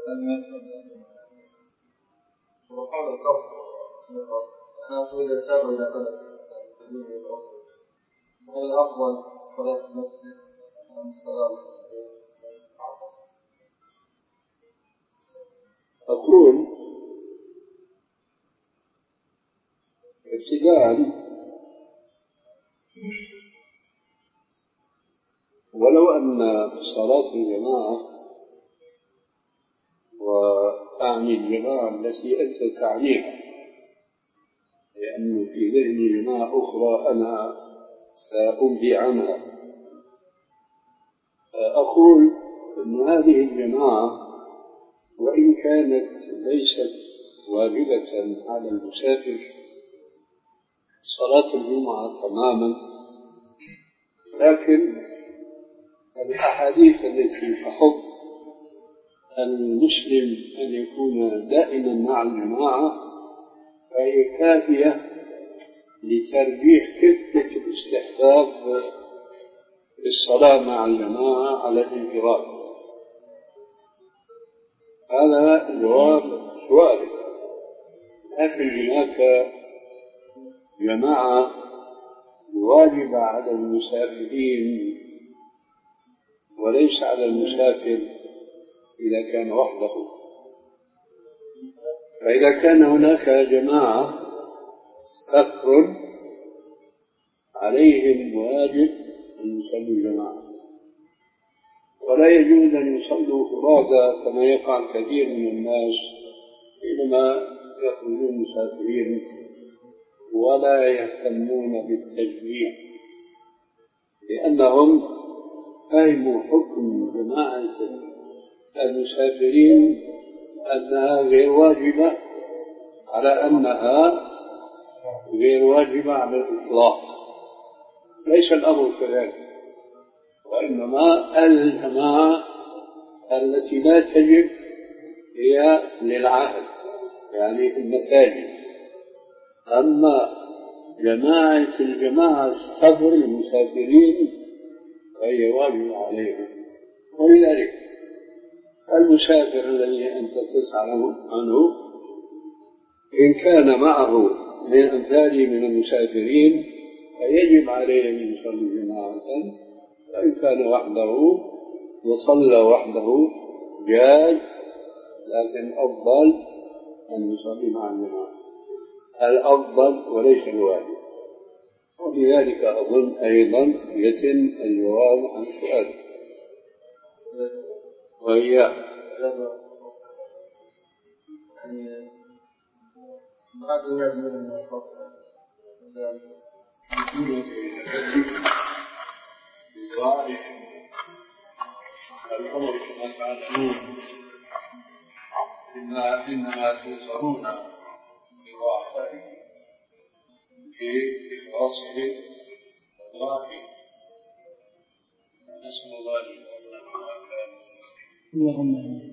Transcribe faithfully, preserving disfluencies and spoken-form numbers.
وقال القصر أنا أقول إذا سابوا إلى بلد هل الأفضل صلاة المسجد أم صلاة؟ أقول ابتداء ولو أن صلاة الجماعة، وأعني الجماعة التي أنت تعنيها، لأن في ذهني جماعة أخرى أنا سأنبي عنها، أقول أن هذه الجماعة وإن كانت ليست واجبة على المسافر صلاة الجمعة تماما، لكن الأحاديث التي تحض المسلم أن يكون دائما مع الجماعة فهي كافية لترجيح كفة الاستحباب بالصلاة مع الجماعة على الانفراد. هذا جواب سؤالي. لكن هناك جماعة واجبة على المسافرين وليس على المسافر إذا كان وحده. فإذا كان هناك جماعة سفر عليهم واجب أن يصلوا جماعة، ولا يجوز أن يصلوا فرادى كما يفعل كثير من الناس حينما يخرجون مسافرين ولا يهتمون بالتجميع، لأنهم فهموا حكم جماعة المسافرين أنها غير واجبة على أنها غير واجبة على الإطلاق. ليس الأمر كذلك، وإنما الجماعة التي لا تجب هي للعهد، يعني المساجد. أما جماعة الجماعة السفر المسافرين فهي واجب عليهم. ولذلك المسافر الذي أنت تسأل عنه إن كان معه من أمثاله من المسافرين فيجب عليه أن يصلي جماعة، وإن كان وحده وصلى وحده جاز، لكن أفضل أن يصلي مع الجماعة، الأفضل وليس الواجب. ولذلك أظن أيضا يتم الجواب عن سؤال وهي الأمر كما تعلمون إنما توصلون بضعفه بإخلاصه وضعفه. نسأل الله لكم اللهم